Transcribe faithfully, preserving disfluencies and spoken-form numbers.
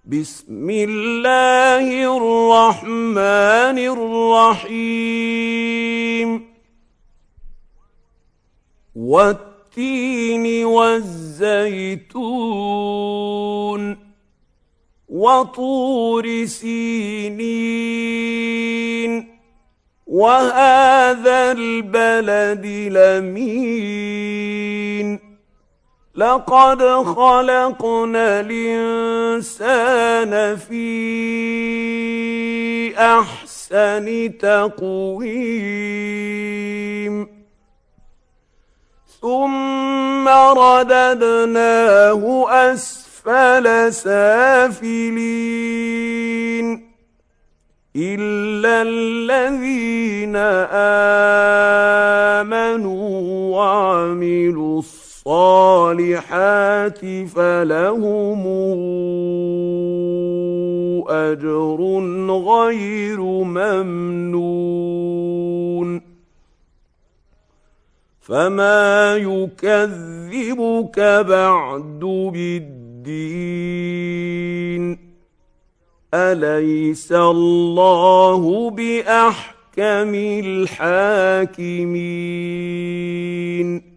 بسم الله الرحمن الرحيم والتين والزيتون وطور سينين وهذا البلد الأمين لقد خلقنا الإنسان في أحسن تقويم ثم رددناه أسفل سافلين إلا الذين آمنوا وعملوا الصالحات فلهم أجر غير ممنون فما يكذبك بعد بالدين أليس الله بأحكم الحاكمين